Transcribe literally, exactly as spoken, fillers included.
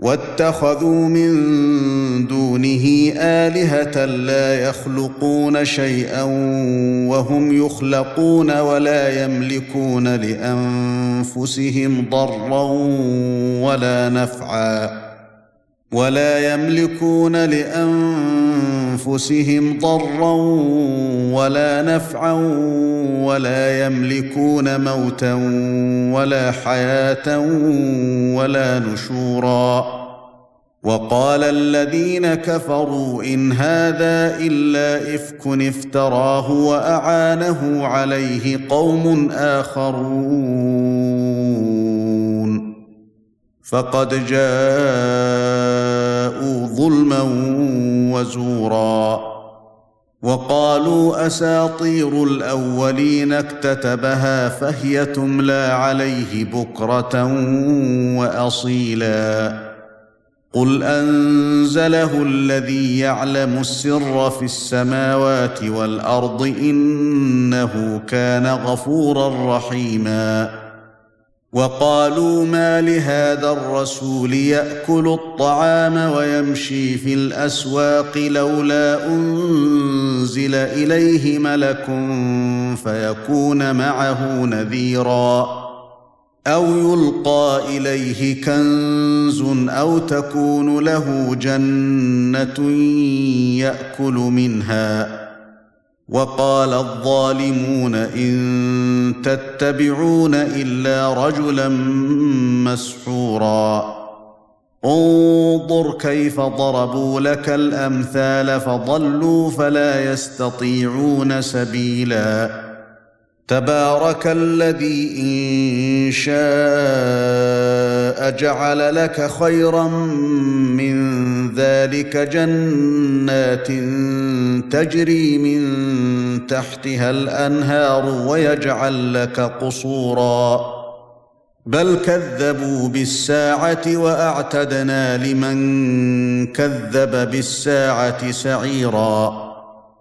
واتخذوا من دونه آلهة لا يخلقون شيئا وهم يخلقون ولا يملكون لأنفسهم ضرا ولا نفعا ولا يملكون لأنفسهم ضرا ولا نفعا ولا يملكون موتا ولا حياة ولا نشورا وقال الذين كفروا إن هذا إلا إفك افتراه وأعانه عليه قوم آخرون فقد جاءوا ظلما وزورا وقالوا أساطير الأولين اكتتبها فهي تملى عليه بكرة وأصيلا قل أنزله الذي يعلم السر في السماوات والأرض إنه كان غفورا رحيما وقالوا ما لهذا الرسول يأكل الطعام ويمشي في الأسواق لولا أنزل إليه ملك فيكون معه نذيرا أو يلقى إليه كنز أو تكون له جنة يأكل منها وقال الظالمون إن تتبعون إلا رجلا مسحورا انظر كيف ضربوا لك الأمثال فضلوا فلا يستطيعون سبيلا تبارك الذي إن شاء جعل لك خيرا من ذلك جنات تجري من تحتها الأنهار ويجعل لك قصورا بل كذبوا بالساعة وأعتدنا لمن كذب بالساعة سعيرا